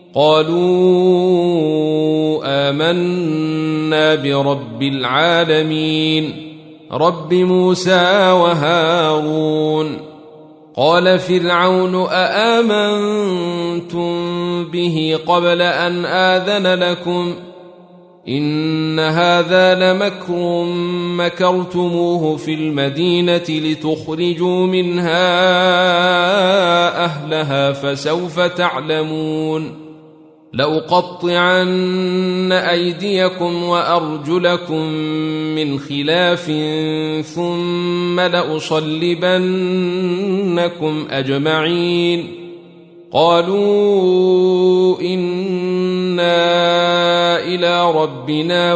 قالوا آمنا برب العالمين رب موسى وهارون. قال فرعون أآمنتم به قبل أن آذن لكم إن هذا لمكر مكرتموه في المدينة لتخرجوا منها أهلها فسوف تعلمون لأقطعن أيديكم وأرجلكم من خلاف ثم لأصلبنكم أجمعين. قالوا إنا إلى ربنا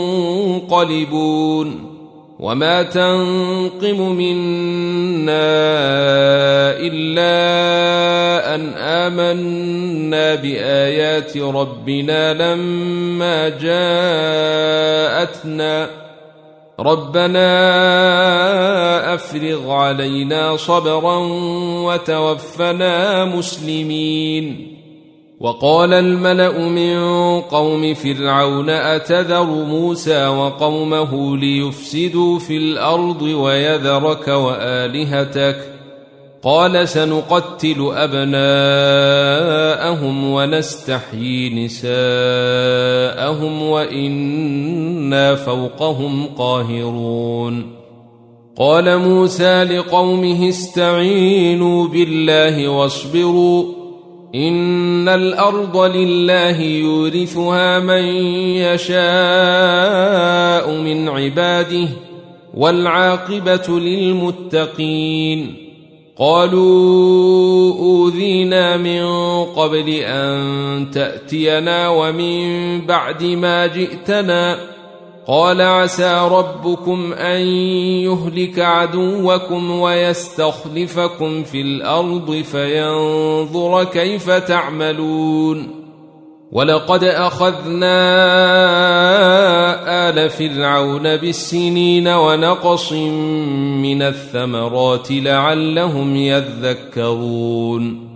منقلبون وما تنقم منا إلا أن آمنا بآيات ربنا لما جاءتنا ربنا أفرغ علينا صبرا وتوفنا مسلمين. وقال الملأ من قوم فرعون أتذر موسى وقومه ليفسدوا في الأرض ويذرك وآلهتك قال سنقتل أبناءهم ونستحيي نساءهم وإنا فوقهم قاهرون. قال موسى لقومه استعينوا بالله واصبروا إن الأرض لله يورثها من يشاء من عباده والعاقبة للمتقين. قالوا أوذينا من قبل أن تأتينا ومن بعد ما جئتنا قال عسى ربكم أن يهلك عدوكم ويستخلفكم في الأرض فينظر كيف تعملون. ولقد أخذنا آل فرعون بالسنين ونقص من الثمرات لعلهم يذكرون.